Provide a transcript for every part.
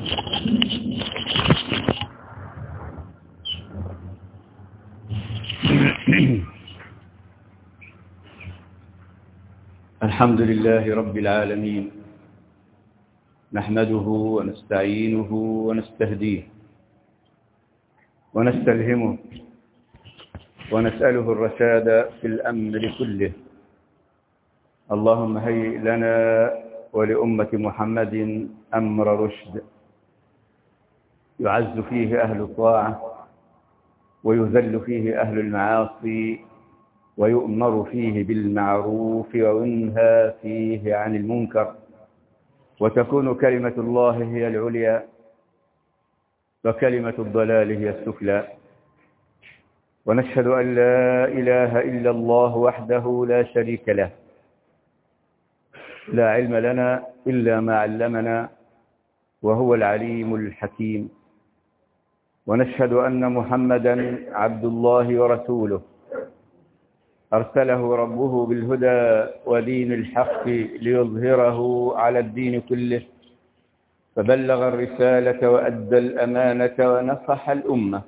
الحمد لله رب العالمين، نحمده ونستعينه ونستهديه ونستلهمه ونسأله الرشاد في الأمر كله. اللهم هيئ لنا ولأمة محمد أمر رشد يعز فيه أهل الطاعة ويذل فيه أهل المعاصي ويؤمر فيه بالمعروف وينهى فيه عن المنكر، وتكون كلمة الله هي العليا وكلمة الضلال هي السفلى. ونشهد أن لا إله إلا الله وحده لا شريك له، لا علم لنا إلا ما علمنا وهو العليم الحكيم. ونشهد أن محمدا عبد الله ورسوله، أرسله ربه بالهدى ودين الحق ليظهره على الدين كله، فبلغ الرسالة وأدى الأمانة ونصح الأمة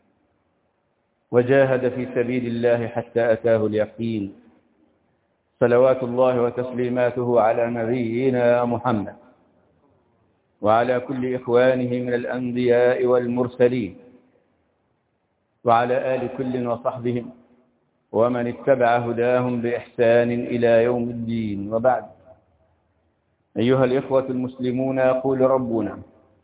وجاهد في سبيل الله حتى أتاه اليقين. صلوات الله وتسليماته على نبينا محمد وعلى كل إخوانه من الأنبياء والمرسلين وعلى آل كل وصحبهم ومن اتبع هداهم بإحسان إلى يوم الدين. وبعد، أيها الإخوة المسلمون، يقول ربنا: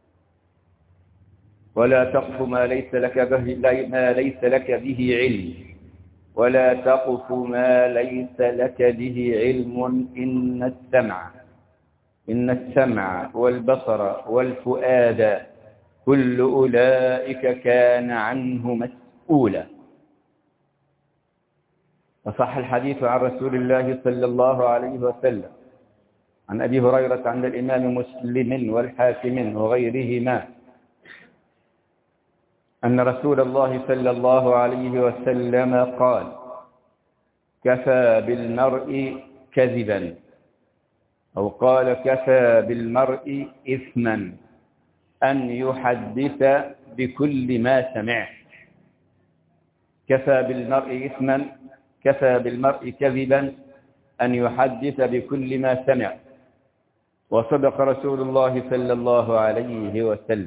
ولا تقف ما ليس لك به علم، ولا تقف ما ليس لك به علم، إن السمع والبصر والفؤاد كل أولئك كان عنه مسؤولا. وصح الحديث عن رسول الله صلى الله عليه وسلم عن أبي هريرة عند الإمام مسلم والحاكم وغيرهما أن رسول الله صلى الله عليه وسلم قال: كفى بالمرء كذبا، أو قال: كفى بالمرء إثما أن يحدث بكل ما سمع. كفى بالمرء إثما، كفى بالمرء كذبا أن يحدث بكل ما سمع. وصدق رسول الله صلى الله عليه وسلم.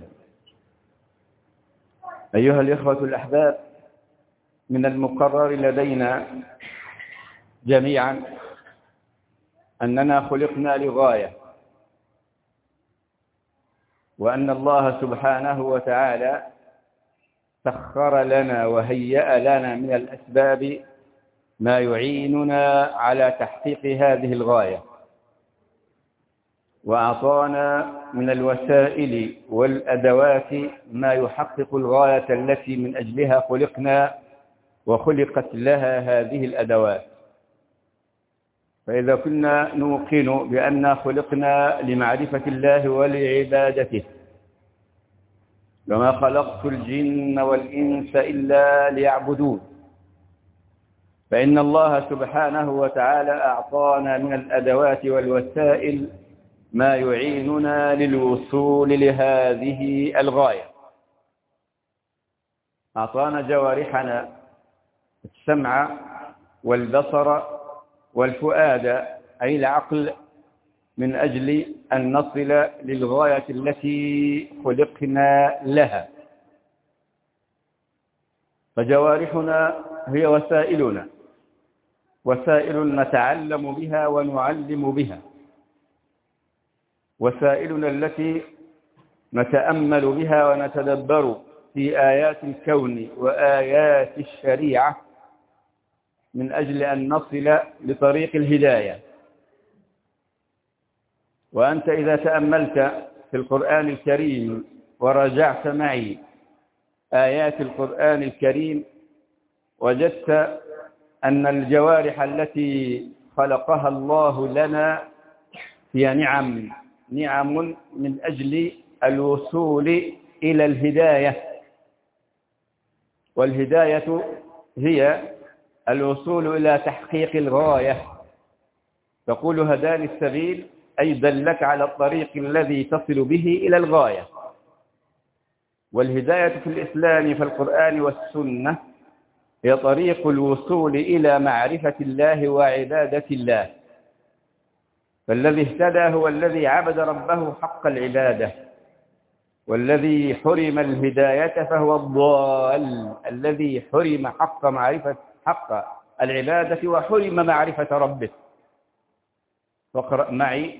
أيها الإخوة الأحباب، من المقرر لدينا جميعا أننا خلقنا لغاية، وأن الله سبحانه وتعالى سخر لنا وهيأ لنا من الأسباب ما يعيننا على تحقيق هذه الغاية، وأعطانا من الوسائل والأدوات ما يحقق الغاية التي من أجلها خلقنا وخلقت لها هذه الأدوات. فإذا كنا نوقن بأننا خلقنا لمعرفة الله ولعبادته، وما خلقت الجن والإنس إلا ليعبدون، فإن الله سبحانه وتعالى أعطانا من الأدوات والوسائل ما يعيننا للوصول لهذه الغاية. أعطانا جوارحنا السمع والبصر والفؤاد، أي العقل، من أجل أن نصل للغاية التي خلقنا لها. فجوارحنا هي وسائلنا، وسائل نتعلم بها ونعلم بها، وسائلنا التي نتأمل بها ونتدبر في آيات الكون وآيات الشريعة من أجل أن نصل لطريق الهداية. وأنت إذا تأملت في القرآن الكريم ورجعت معي آيات القرآن الكريم، وجدت أن الجوارح التي خلقها الله لنا هي نعم من أجل الوصول إلى الهداية، والهداية هي الوصول إلى تحقيق الغاية. تقول: هداني السبيل، أي دلك على الطريق الذي تصل به إلى الغاية. والهداية في الإسلام في القرآن والسنة هي طريق الوصول إلى معرفة الله وعبادة الله. فالذي اهتدى هو الذي عبد ربه حق العبادة، والذي حرم الهداية فهو الضال الذي حرم حق العبادة وحرم معرفة ربه. فاقرأ معي: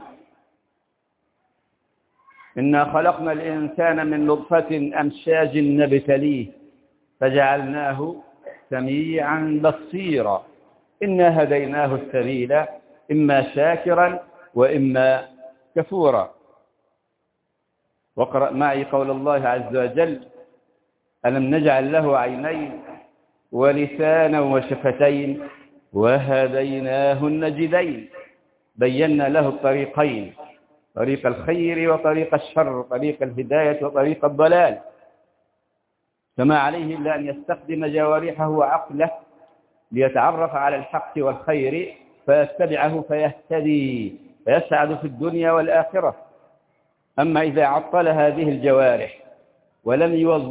إنا خلقنا الإنسان من نطفة أمشاج نبتليه فجعلناه سميعا بصيرا إنا هديناه السبيل إما شاكرا وإما كفورا. واقرأ معي قول الله عز وجل: ألم نجعل له عينين ولسانا وشفتين وهديناه النجدين بينا له الطريقين، طريق الخير وطريق الشر، طريق الهداية وطريق الضلال. فما عليه إلا أن يستخدم جوارحه وعقله ليتعرف على الحق والخير فيتبعه فيهتدي فيسعد في الدنيا والآخرة. أما إذا عطل هذه الجوارح ولم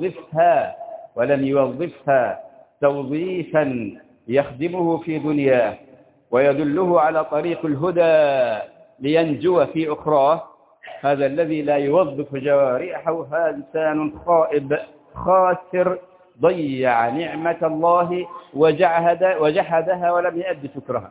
يوظفها توظيفا يخدمه في دنياه ويدله على طريق الهدى لينجو في أخراه، هذا الذي لا يوظف جوارحه هذا إنسان خائب خاسر ضيع نعمة الله وجحدها ولم يؤد شكرها.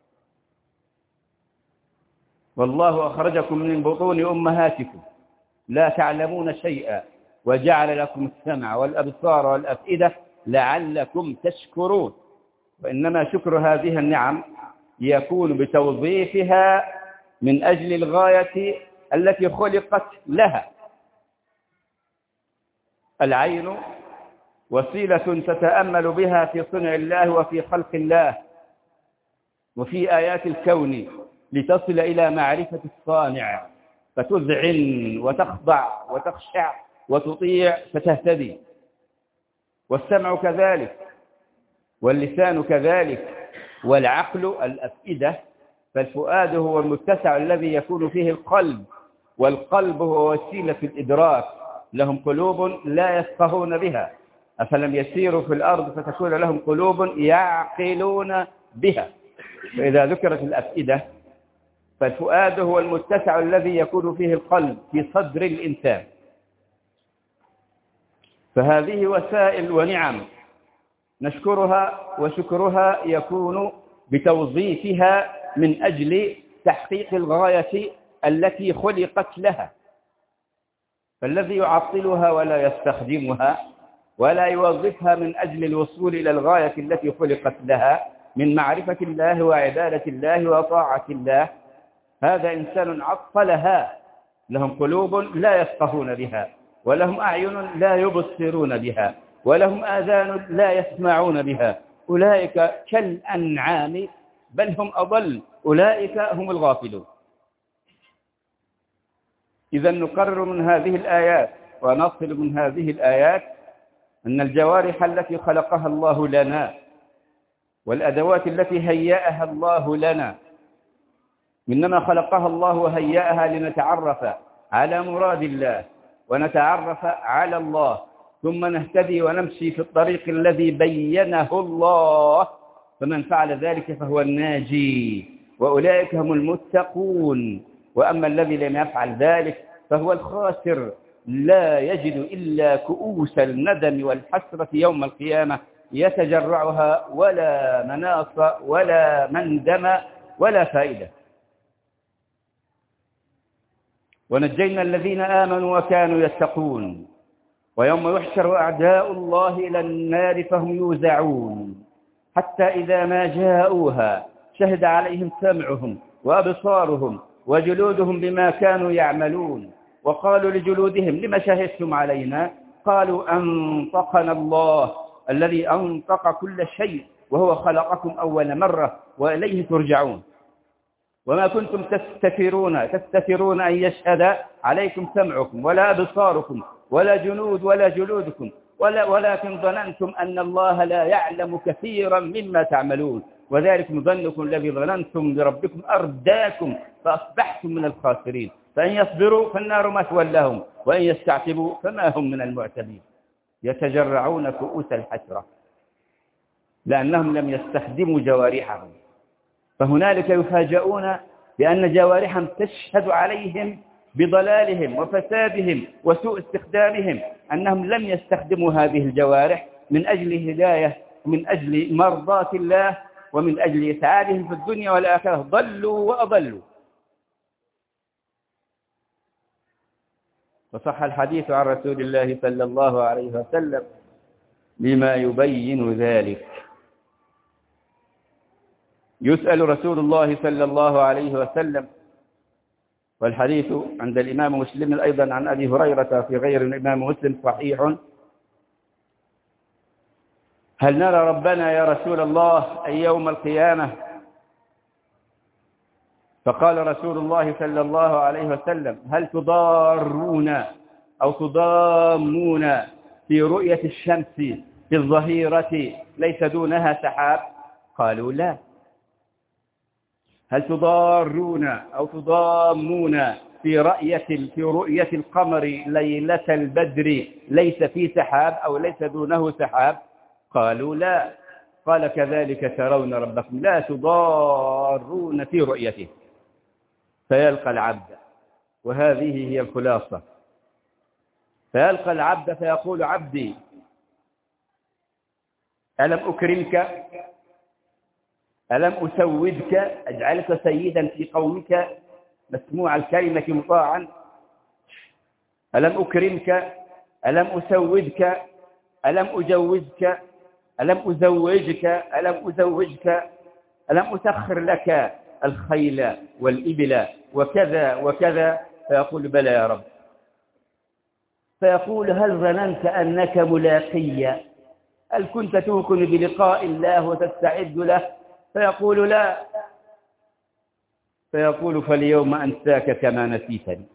والله أخرجكم من بطون أمهاتكم لا تعلمون شيئا وجعل لكم السمع والأبصار والأفئدة لعلكم تشكرون. وإنما شكر هذه النعم يكون بتوظيفها من أجل الغاية التي خلقت لها. العين وسيلة تتأمل بها في صنع الله وفي خلق الله وفي آيات الكون لتصل إلى معرفة الصانع فتذعن وتخضع وتخشع وتطيع فتهتدي. والسمع كذلك واللسان كذلك والعقل الأفئدة. فالفؤاد هو المتسع الذي يكون فيه القلب، والقلب هو وسيلة الإدراك. لهم قلوب لا يفقهون بها أفلم يسيروا في الأرض فتكون لهم قلوب يعقلون بها. فإذا ذكرت الأفئدة فالفؤاد هو المتسع الذي يكون فيه القلب في صدر الإنسان. فهذه وسائل ونعم نشكرها، وشكرها يكون بتوظيفها من أجل تحقيق الغاية التي خلقت لها. فالذي يعطلها ولا يستخدمها ولا يوظفها من أجل الوصول إلى الغاية التي خلقت لها من معرفة الله وعبادة الله وطاعة الله، هذا إنسان عطلها. لهم قلوب لا يفقهون بها، ولهم أعين لا يبصرون بها، ولهم آذان لا يسمعون بها. أولئك كالأنعام بل هم أضل، أولئك هم الغافلون. إذا نقرر من هذه الآيات ونصل من هذه الآيات أن الجوارح التي خلقها الله لنا والأدوات التي هيأها الله لنا إنما خلقها الله وهيأها لنتعرف على مراد الله ونتعرف على الله، ثم نهتدي ونمشي في الطريق الذي بينه الله. فمن فعل ذلك فهو الناجي، وأولئك هم المتقون. وأما الذي لم يفعل ذلك فهو الخاسر، لا يجد إلا كؤوس الندم والحسرة يوم القيامة يتجرعها ولا مناص ولا مندم ولا فائدة. ونجينا الذين آمنوا وكانوا يتقون. ويوم يحشر أعداء الله إلى النار فهم يوزعون حتى إذا ما جاءوها شهد عليهم سمعهم وأبصارهم وجلودهم بما كانوا يعملون، وقالوا لجلودهم لما شهدتم علينا؟ قالوا أنطقنا الله الذي أنطق كل شيء وهو خلقكم أول مرة وإليه ترجعون. وما كنتم تستترون أن يشهد عليكم سمعكم ولا أبصاركم ولا جلودكم ولكن ظننتم أن الله لا يعلم كثيرا مما تعملون، وذلكم ظنكم الذي ظننتم بربكم أرداكم فأصبحتم من الخاسرين. فإن يصبروا فالنار مثوى لهم وإن يستعتبوا فما هم من المعتبين. يتجرعون كؤوس الحسرة لأنهم لم يستخدموا جوارحهم، فهنالك يفاجؤون بأن جوارحهم تشهد عليهم بضلالهم وفسادهم وسوء استخدامهم، أنهم لم يستخدموا هذه الجوارح من أجل هداية، من أجل مرضاة الله، ومن أجل إسعادهم في الدنيا والآخرة. ضلوا وأضلوا. وصح الحديث عن رسول الله صلى الله عليه وسلم بما يبين ذلك. يسأل رسول الله صلى الله عليه وسلم، والحديث عند الإمام مسلم أيضا عن أبي هريرة في غير الإمام مسلم صحيح: هل نرى ربنا يا رسول الله أي يوم القيامة؟ فقال رسول الله صلى الله عليه وسلم: هل تضارون أو تضامون في رؤية الشمس في الظهيرة ليس دونها سحاب؟ قالوا لا. هل تضارون أو تضامون في رؤية القمر ليلة البدر ليس في سحاب أو ليس دونه سحاب؟ قالوا لا. قال: كذلك ترون ربكم لا تضارون في رؤيته. فيلقى العبد، وهذه هي الخلاصة، فيلقى العبد فيقول: عبدي ألم أكرمك؟ ألم أسودك؟ أجعلك سيدا في قومك مسموع الكلمة مطاعا. ألم أكرمك؟ ألم أسودك؟ ألم أجوزك؟ ألم أزوجك؟ ألم أزوجك؟ ألم أسخر لك الخيل والإبل وكذا وكذا؟ فيقول: بلى يا رب. فيقول: هل ظننت أنك ملاقي؟ هل كنت توقن بلقاء الله وتستعد له؟ فيقول: لا. فيقول: فاليوم أنساك كما نسيتني.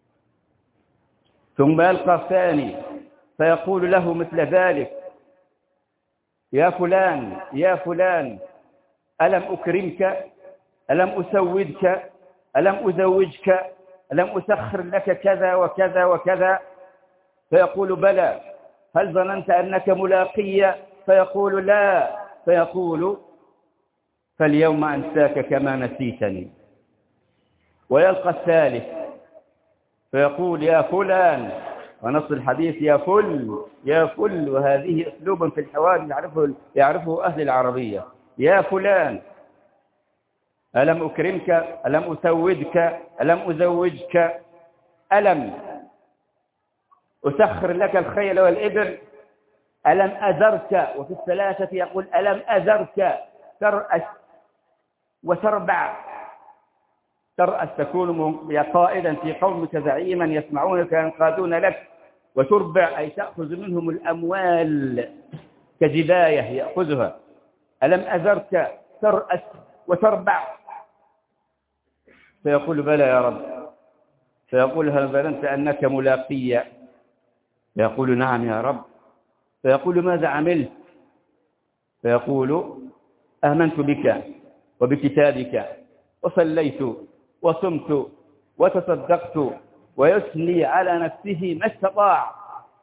ثم يلقى الثاني فيقول له مثل ذلك: يا فلان يا فلان، ألم أكرمك؟ ألم أسودك؟ ألم أزوجك؟ ألم أسخر لك كذا وكذا وكذا؟ فيقول: بلى. هل ظننت أنك ملاقي؟ فيقول: لا. فيقول: فاليوم أنساك كما نسيتني. ويلقى الثالث فيقول: يا فلان، ونص الحديث يا فل يا فل، وهذه أسلوب في الحوار يعرفه أهل العربية. يا فلان، ألم أكرمك؟ ألم أسودك؟ ألم أزوجك؟ ألم أسخر لك الخيل والإبل؟ ألم أذرك؟ وفي الثلاثة يقول: ألم أذرك ترأس وتربع. ترأس تكون قائدا في قومك زعيما يسمعونك ينقادون لك، وتربع أي تأخذ منهم الأموال كجباية يأخذها. ألم أذرك ترأس وتربع؟ فيقول: بلى يا رب. فيقول: هل ظننت أنك ملاقي؟ فيقول: نعم يا رب. فيقول: ماذا عملت؟ فيقول: آمنت بك وبكتابك وصليت وصمت وتصدقت، ويثني على نفسه ما استطاع.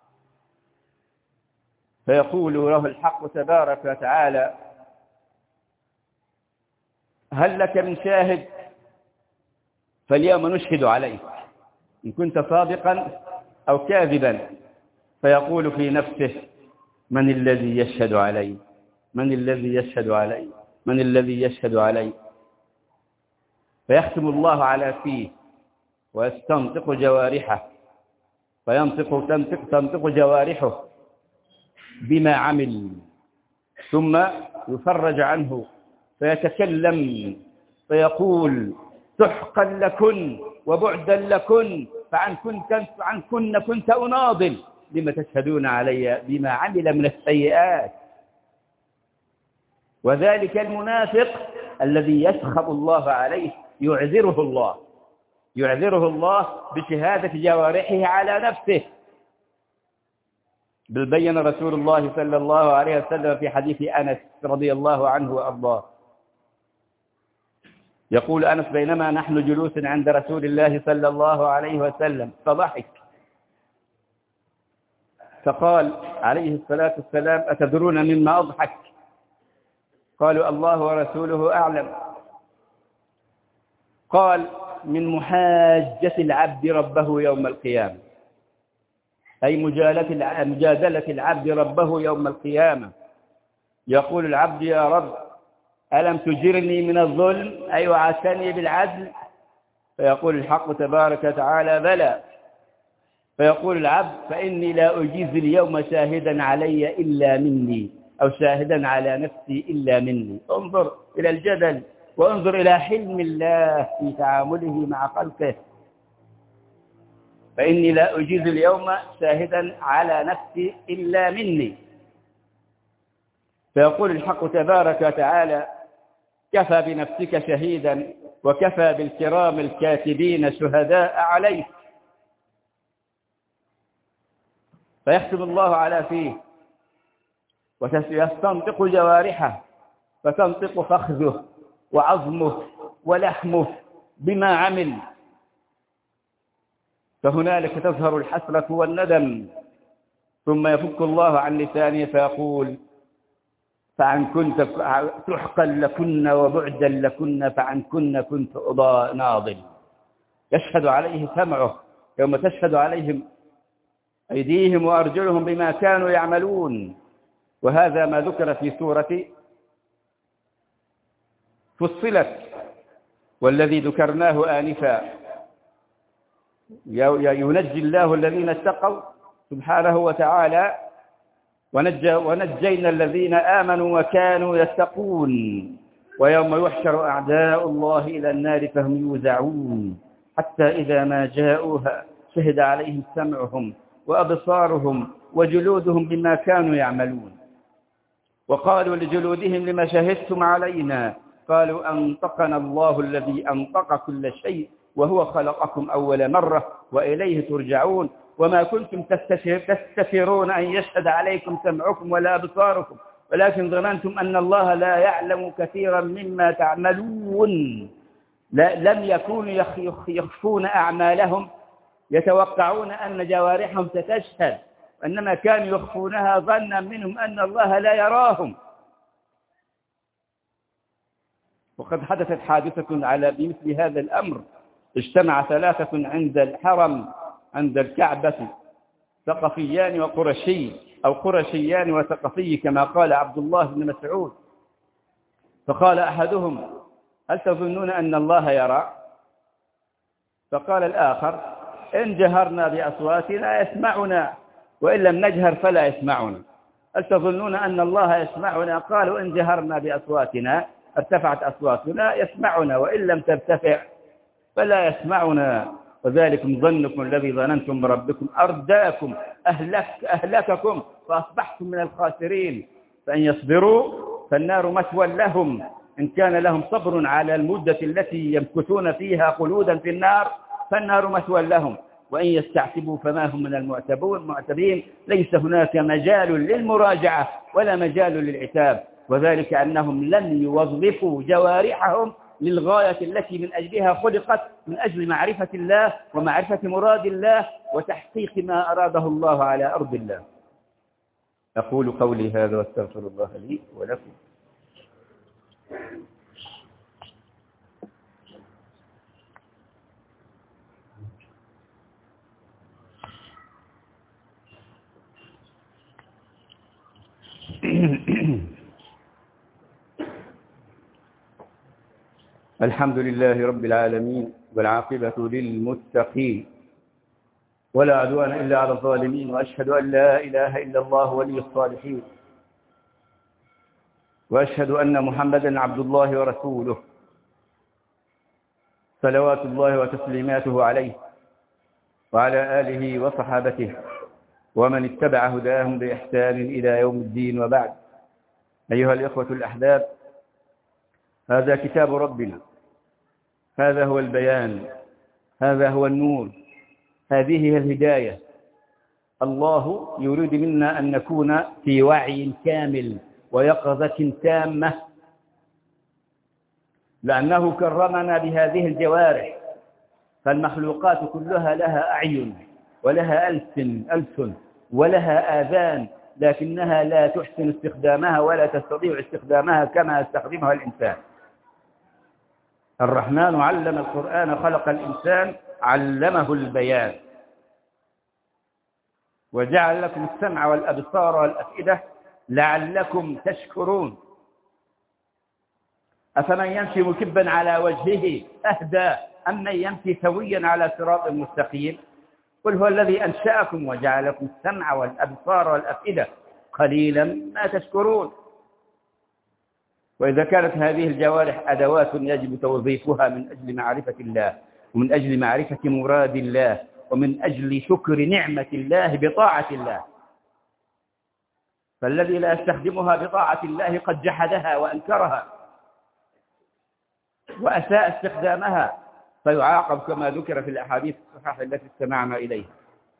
فيقول له الحق تبارك وتعالى: هل لك من شاهد؟ فاليوم نشهد عليك إن كنت صادقا أو كاذبا. فيقول في نفسه: من الذي يشهد علي؟ من الذي يشهد علي؟ من الذي يشهد علي؟ فيختم الله على فيه ويستنطق جوارحه، تنطق جوارحه بما عمل، ثم يفرج عنه فيتكلم فيقول: سحقا لكن وبعدا لكن، عن كنت أناضل، لما تشهدون علي بما عمل من السيئات. وذلك المنافق الذي يسخط الله عليه يعذره الله بشهادة جوارحه على نفسه. بل بين رسول الله صلى الله عليه وسلم في حديث أنس رضي الله عنه وأرضاه يقول أنس: بينما نحن جلوس عند رسول الله صلى الله عليه وسلم فضحك، فقال عليه الصلاة والسلام: أتدرون مما أضحك؟ قالوا: الله ورسوله أعلم. قال: من محاجة العبد ربه يوم القيامة، أي مجادلة العبد ربه يوم القيامة. يقول العبد: يا رب، ألم تجرني من الظلم، أي وعدتني بالعدل؟ فيقول الحق تبارك وتعالى: بلى. فيقول العبد: فإني لا أجيز اليوم شاهدا علي إلا مني، أو شاهدا على نفسي إلا مني. انظر إلى الجدل، وانظر إلى حلم الله في تعامله مع خلقه. فإني لا أجيز اليوم شاهدا على نفسي إلا مني. فيقول الحق تبارك وتعالى: كفى بنفسك شهيدا وكفى بالكرام الكاتبين شهداء عليك. فيختم الله على فيه ويستنطق جوارحه، فتنطق فخذه وعظمه ولحمه بما عمل. فهنالك تظهر الحسرة والندم، ثم يفك الله عن لسانه فيقول: فعن كنت سحقا لكن وبعدا لكن، فعن كنت ناضل. يشهد عليه سمعه يوم تشهد عليهم أيديهم وأرجلهم بما كانوا يعملون. وهذا ما ذكر في سورة فصلت، والذي ذكرناه آنفا: ينجي الله الذين اتقوا سبحانه وتعالى، ونجينا الذين آمنوا وكانوا يتقون. ويوم يحشر أعداء الله إلى النار فهم يوزعون، حتى إذا ما جاءوها شهد عليهم سمعهم وأبصارهم وجلودهم بما كانوا يعملون. وقالوا لجلودهم: لما شهدتم علينا؟ قالوا: أنطقنا الله الذي أنطق كل شيء وهو خلقكم أول مرة وإليه ترجعون. وما كنتم تستترون أن يشهد عليكم سمعكم ولا أبصاركم، ولكن ظننتم أن الله لا يعلم كثيرا مما تعملون. لم يكونوا يخفون أعمالهم يتوقعون أن جوارحهم ستشهد، وإنما كانوا يخفونها ظنا منهم أن الله لا يراهم. وقد حدثت حادثة على بمثل هذا الأمر. اجتمع ثلاثة عند الحرم عند الكعبة، ثقفيان وقرشي، أو قرشيان وثقفي كما قال عبد الله بن مسعود. فقال أحدهم: هل تظنون أن الله يرى؟ فقال الآخر: إن جهرنا بأصواتنا يسمعنا، وإن لم نجهر فلا يسمعنا. هل تظنون أن الله يسمعنا؟ قالوا: إن جهرنا بأصواتنا ارتفعت أصواتنا يسمعنا، وإن لم ترتفع فلا يسمعنا. وذلكم ظنكم الذي ظننتم بربكم أرداكم أهلككم فأصبحتم من الخاسرين. فإن يصبروا فالنار مثوى لهم، إن كان لهم صبر على المدة التي يمكثون فيها خلودا في النار فالنار مثوى لهم، وإن يستعتبوا فما هم من المعتبين. ليس هناك مجال للمراجعة ولا مجال للعتاب، وذلك أنهم لم يوظفوا جوارحهم للغاية التي من أجلها خلقت، من أجل معرفة الله ومعرفة مراد الله وتحقيق ما أراده الله على أرض الله. أقول قولي هذا واستغفر الله لي ولكم. الحمد لله رب العالمين، والعاقبة للمتقين، ولا عدوان إلا على الظالمين، وأشهد أن لا إله إلا الله ولي الصالحين، وأشهد أن محمدا عبد الله ورسوله، صلوات الله وتسليماته عليه وعلى آله وصحابته ومن اتبع هداهم بإحسان إلى يوم الدين. وبعد، أيها الإخوة الأحباب، هذا كتاب ربنا، هذا هو البيان، هذا هو النور، هذه هي الهداية. الله يريد منا أن نكون في وعي كامل ويقظة تامة، لأنه كرمنا بهذه الجوارح، فالمخلوقات كلها لها أعين ولها ألسن ولها آذان، لكنها لا تحسن استخدامها ولا تستطيع استخدامها كما يستخدمها الإنسان. الرحمن علم القرآن، خلق الإنسان، علمه البيان، وجعل لكم السمع والأبصار والأفئدة لعلكم تشكرون. أفمن يمشي مكبا على وجهه أهدى أم من يمشي سويا على صراط مستقيم؟ قل هو الذي أنشأكم وجعل لكم السمع والأبصار والأفئدة قليلا ما تشكرون. وإذا كانت هذه الجوارح أدوات يجب توظيفها من أجل معرفة الله، ومن أجل معرفة مراد الله، ومن أجل شكر نعمة الله بطاعة الله، فالذي لا يستخدمها بطاعة الله قد جحدها وأنكرها وأساء استخدامها، فيعاقب كما ذكر في الأحاديث الصحيحة التي استمعنا إليها.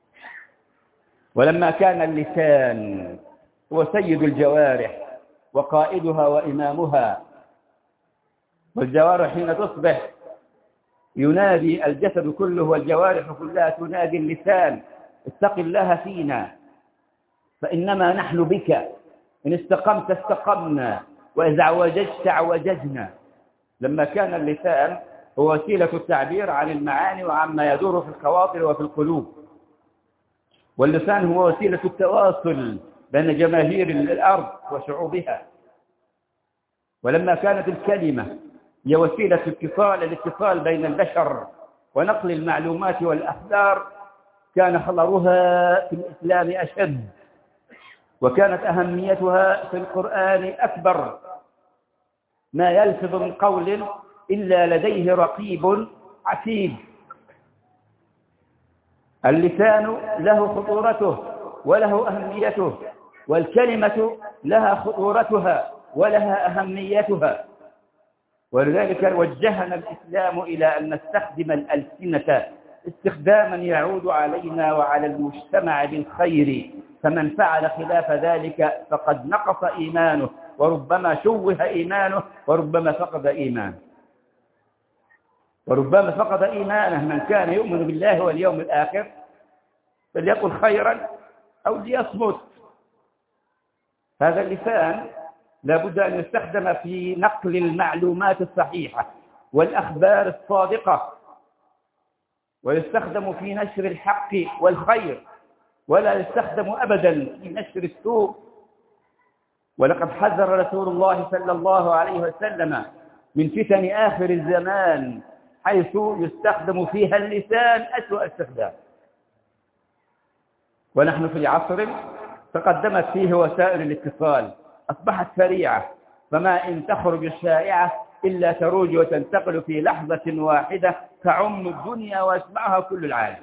ولما كان اللسان هو سيد الجوارح وقائدها وإمامها، والجوارح حين تصبح ينادي الجسد كله والجوارح كلها تنادي اللسان: اتق الله فينا فإنما نحن بك، إن استقمت استقمنا وإذا عوججت عوججنا. لما كان اللسان هو وسيلة التعبير عن المعاني وعما يدور في الخواطر وفي القلوب، واللسان هو وسيلة التواصل بين جماهير الأرض وشعوبها، ولما كانت الكلمة هي وسيلة الاتصال بين البشر ونقل المعلومات والأخبار، كان خطرها في الإسلام أشد، وكانت أهميتها في القرآن أكبر. ما يلفظ من قول إلا لديه رقيب عتيد. اللسان له خطورته وله أهميته، والكلمة لها خطورتها ولها أهميتها، ولذلك وجهنا الإسلام إلى أن نستخدم الألسنة استخداما يعود علينا وعلى المجتمع بالخير، فمن فعل خلاف ذلك فقد نقص إيمانه، وربما شوه إيمانه، وربما فقد إيمانه. من كان يؤمن بالله واليوم الآخر فليقل خيرا أو ليصمت. هذا اللسان لابد أن يستخدم في نقل المعلومات الصحيحة والأخبار الصادقة، ويستخدم في نشر الحق والخير، ولا يستخدم أبدا في نشر السوء. ولقد حذر رسول الله صلى الله عليه وسلم من فتن آخر الزمان حيث يستخدم فيها اللسان أسوأ استخدام. ونحن في عصر تقدمت فيه وسائل الاتصال، أصبحت سريعة، فما إن تخرج الشائعة إلا تروج وتنتقل في لحظة واحدة تعم الدنيا ويسمعها كل العالم.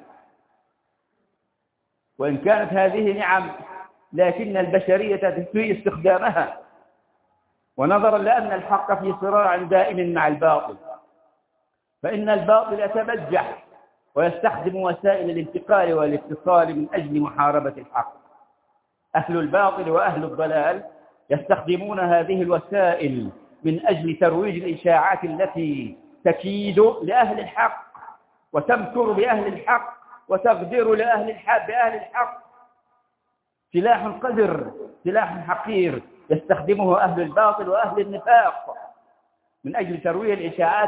وإن كانت هذه نعم، لكن البشرية تسيء استخدامها، ونظرا لأن الحق في صراع دائم مع الباطل، فإن الباطل يتبجح ويستخدم وسائل الانتقال والاتصال من أجل محاربة الحق. أهل الباطل وأهل الضلال يستخدمون هذه الوسائل من أجل ترويج الإشاعات التي تكيد لأهل الحق وتمكر بأهل الحق وتغدر بأهل الحق. سلاح قذر، سلاح حقير يستخدمه أهل الباطل وأهل النفاق من أجل ترويج الإشاعات،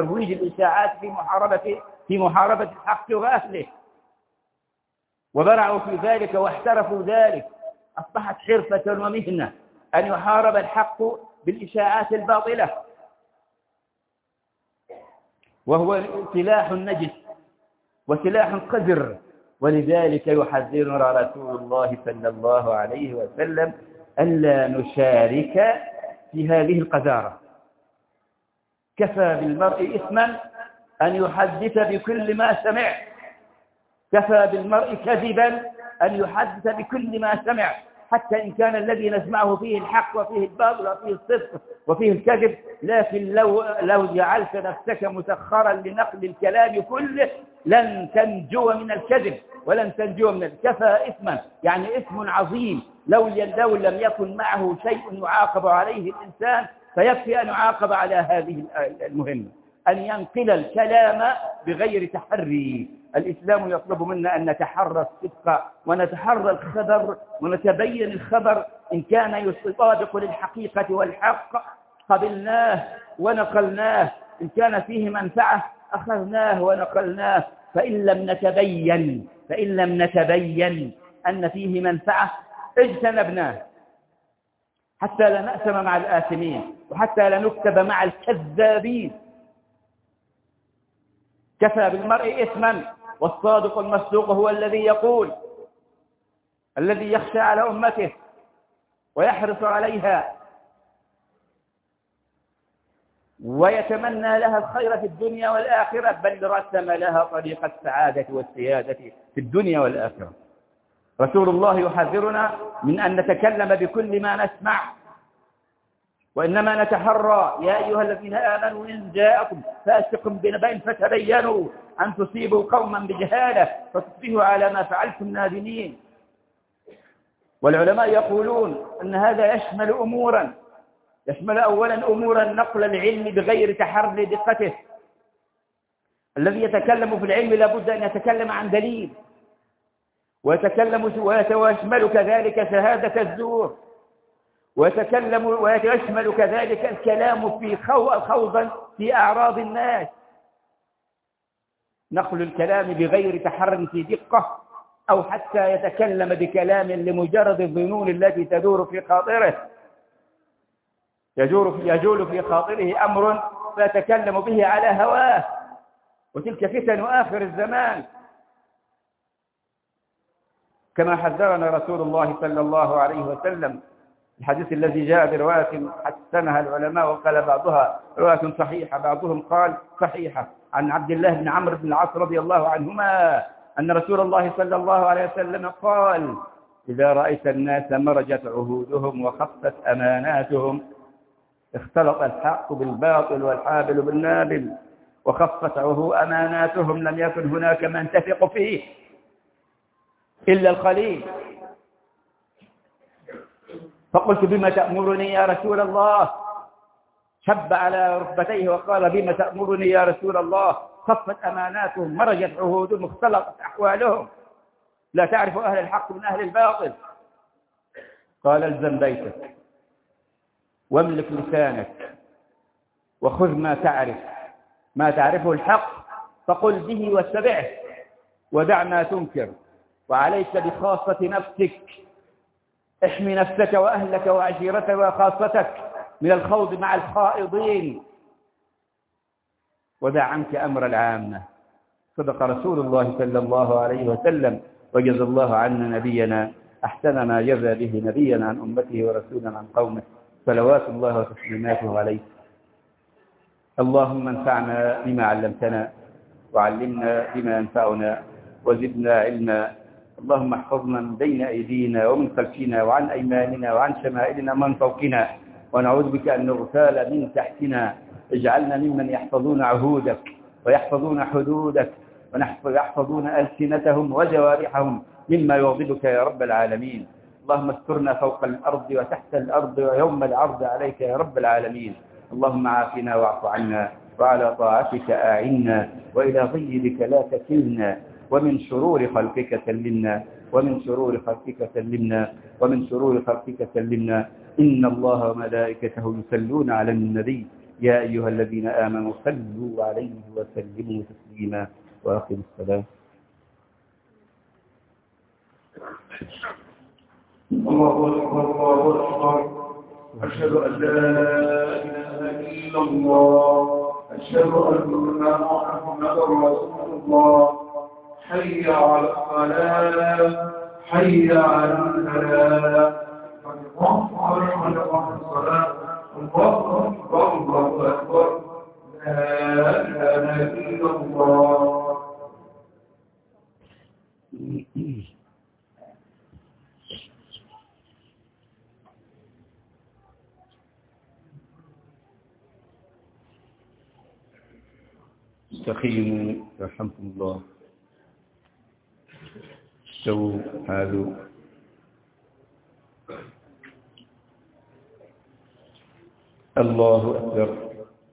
في محاربة الحق وأهله. وبرعوا في ذلك واحترفوا ذلك، أصبحت حرفة ومهنة أن يحارب الحق بالإشاعات الباطلة، وهو سلاح نجس وسلاح قذر. ولذلك يحذرنا رسول الله صلى الله عليه وسلم ألا نشارك في هذه القذارة. كفى بالمرء إثما أن يحدث بكل ما سمع، كفى بالمرء كذبا أن يحدث بكل ما سمع، حتى إن كان الذي نسمعه فيه الحق وفيه الباطل وفيه الصدق وفيه الكذب. لكن لو جعلت نفسك مسخرا لنقل الكلام كله لن تنجو من الكذب ولن تنجو من كفى إثما، يعني إثم عظيم لو لم يكن معه شيء يعاقب عليه الإنسان فيكفي أن يعاقب على هذه المهمة، أن ينقل الكلام بغير تحري. الإسلام يطلب منا أن نتحرى الصدق ونتحرى الخبر ونتبين الخبر، إن كان يطابق للحقيقة والحق قبلناه ونقلناه، إن كان فيه منفعة أخذناه ونقلناه، فإن لم نتبين أن فيه منفعة اجتنبناه، حتى لا نأثم مع الآثمين وحتى لا نكتب مع الكذابين. كفى بالمرء إثما، والصادق المصدوق هو الذي يقول، الذي يخشى على أمته ويحرص عليها ويتمنى لها الخير في الدنيا والآخرة، بل رسم لها طريق السعادة والسيادة في الدنيا والآخرة. رسول الله يحذرنا من أن نتكلم بكل ما نسمع، وإنما نتحرى: يا أيها الذين آمنوا إن جاءكم فاسق بنبأ فتبينوا أن تصيبوا قوما بجهالة فتصبحوا على ما فعلتم نادمين. والعلماء يقولون أن هذا يشمل أمورا، يشمل أولا أمورا نقل العلم بغير تحري دقته. الذي يتكلم في العلم لابد أن يتكلم عن دليل، ويشمل كذلك شهادة الزور، ويشمل كذلك الكلام في خوضا في أعراض الناس، نقل الكلام بغير تحر في دقة، أو حتى يتكلم بكلام لمجرد الظنون التي تدور في خاطره، يجول في خاطره أمر فيتكلم به على هواه، وتلك فتن آخر الزمان، كما حذرنا رسول الله صلى الله عليه وسلم. الحديث الذي جاء برواية حسنها العلماء وقال بعضها رواية صحيحة، بعضهم قال صحيحة، عن عبد الله بن عمرو بن العاص رضي الله عنهما أن رسول الله صلى الله عليه وسلم قال: إذا رأيت الناس مرجت عهودهم وخفت أماناتهم، اختلط الحق بالباطل والحابل بالنابل، وخفت أماناتهم، لم يكن هناك من تثق فيه إلا القليل. فقلت: بما تأمرني يا رسول الله؟ شب على ركبتيه وقال: بما تأمرني يا رسول الله؟ خفت أماناتهم، مرجت عهودهم، اختلطت أحوالهم، لا تعرف أهل الحق من أهل الباطل. قال: الزم بيتك واملك لسانك وخذ ما تعرفه الحق فقل به واتبعه، ودع ما تنكر، وعليك بخاصة نفسك، احمي نفسك وأهلك وعشيرتك وخاصتك من الخوض مع الخائضين، ودع عنك أمر العامة. صدق رسول الله صلى الله عليه وسلم، وجزى الله عنا نبينا أحسن ما جزى به نبينا عن أمته ورسولا عن قومه، صلوات الله وتسليماته عليه. اللهم انفعنا بما علمتنا، وعلمنا بما ينفعنا، وزدنا علما. اللهم احفظنا من بين أيدينا ومن خلفنا وعن أيماننا وعن شمائلنا من فوقنا، ونعوذ بك أن نغتال من تحتنا. اجعلنا ممن يحفظون عهودك ويحفظون حدودك ويحفظون ألسنتهم وجوارحهم مما يغضبك يا رب العالمين. اللهم استرنا فوق الأرض وتحت الأرض ويوم العرض عليك يا رب العالمين. اللهم عافنا واعف عنا، وعلى طاعتك أعنا، وإلى غيرك لا تكلنا، ومن شرور خلقك سلمنا، ومن شرور خلقك سلمنا، ومن شرور خلقك سلمنا. إن الله وملائكته يصلون على النبي، يا أيها الذين آمنوا صلوا عليه وسلموا تسليما. وآخر السلام. الله أكبر الله أكبر. أشهد أن لا إله إلا الله، أشهد أن محمدا رسول الله. حي على الصلاة، حي على الفلاح، قد قامت الصلاة. الله أكبر الله أكبر. لا إله إلا الله. استقيموا يرحمكم الله. استووا هذا. الله أكبر.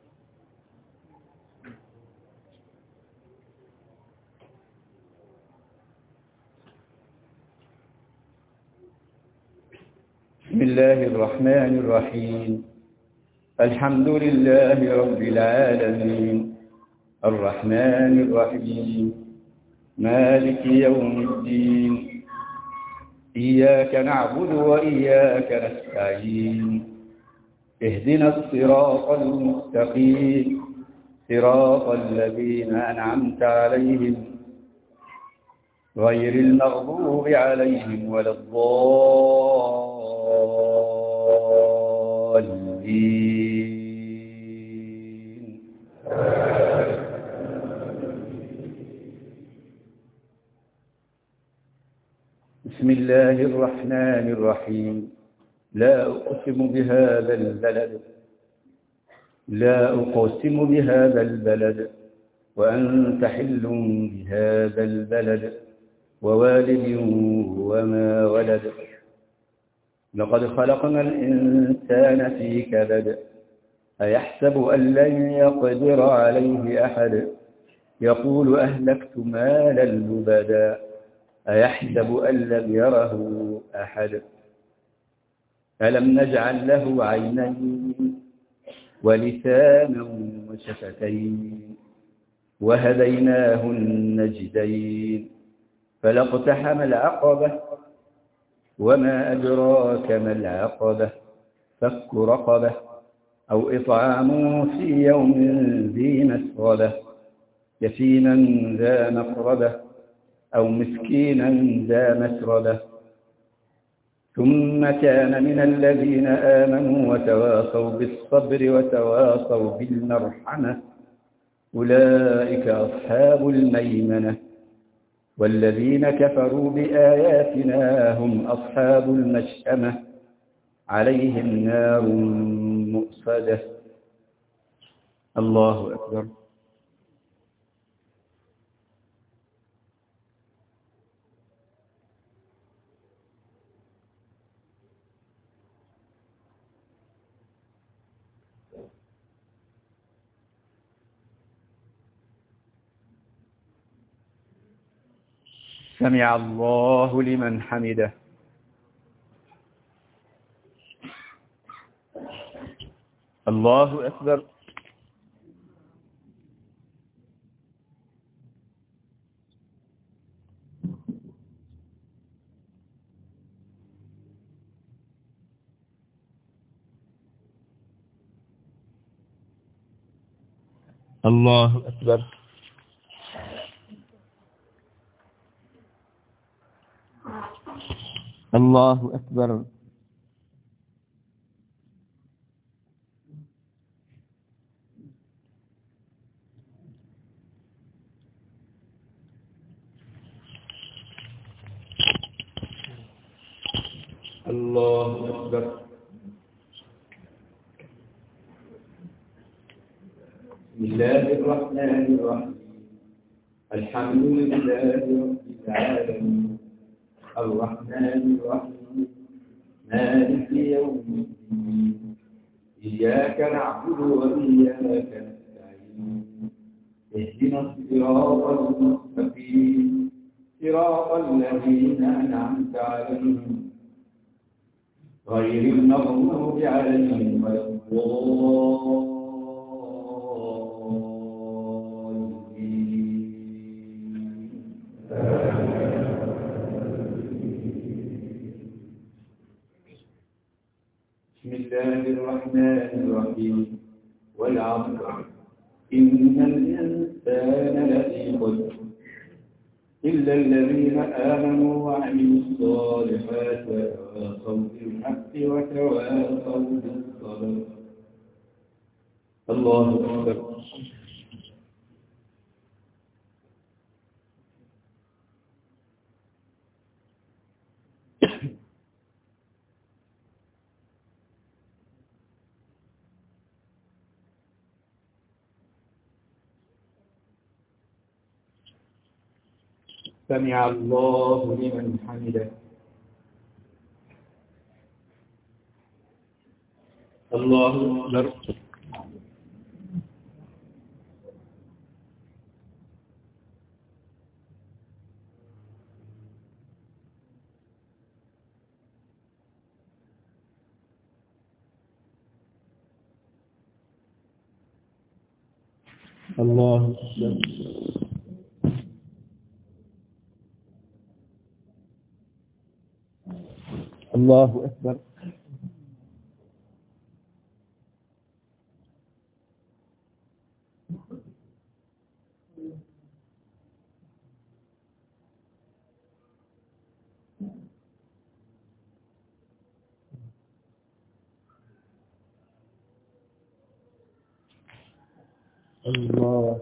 بسم الله الرحمن الرحيم. الحمد لله رب العالمين، الرحمن الرحيم، مالك يوم الدين، إياك نعبد وإياك نستعين، اهدنا الصراط المستقيم، صراط الذين أنعمت عليهم غير المغضوب عليهم ولا الضالين. بسم الله الرحمن الرحيم. لا أقسم بهذا البلد، لا أقسم بهذا البلد وأنت حل بهذا البلد ووالد وما ولد. لقد خلقنا الإنسان في كبد، أيحسب أن لن يقدر عليه أحد، يقول أهلكت مالا لبدا، أيحسب أن لم يره أحد. ألم نجعل له عينين ولسانا وشفتين وهديناه النجدين، فلاقتحم العقبة وما أدراك ما العقبة، فك رقبة أو إطعام في يوم ذي مسغبة، يتيما ذا مقربة أو مسكينا ذا مسربة. ثم كان من الذين آمنوا وتواصوا بالصبر وتواصوا بالمرحمة، أولئك أصحاب الميمنة. والذين كفروا بآياتنا هم أصحاب المشأمة، عليهم نار مؤصدة. الله أكبر. سمع الله لمن حمده. الله أكبر. الله أكبر. الله أكبر. الله أكبر. بسم الله الرحمن الرحيم. الحمد لله رب العالمين، الرحمن الرحيم، مالك يوم الدين، إياك نعبد وإياك نستعين، اهدنا الصراط المستقيم، صراط الذين أنعمت عليهم غير المغضوب عليهم ولا الضالين. بسم الله الرحمن الرحيم. والعصر إن الإنسان لفي خسر إلا الذين آمنوا وعملوا الصالحات وتواصوا بالحق وتواصوا بالصبر. الله أكبر. سمع الله لمن حمده. الله أكبر. الله أكبر. الله أكبر. الله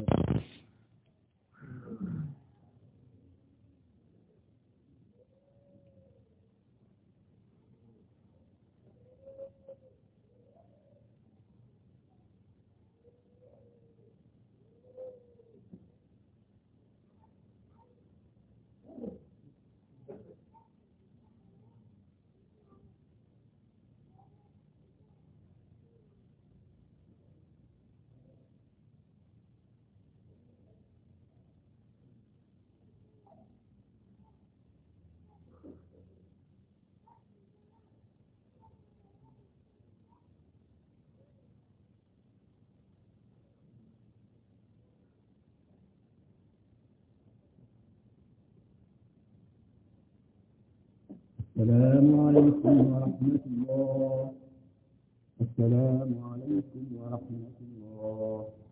السلام عليكم ورحمة الله. السلام عليكم ورحمة الله.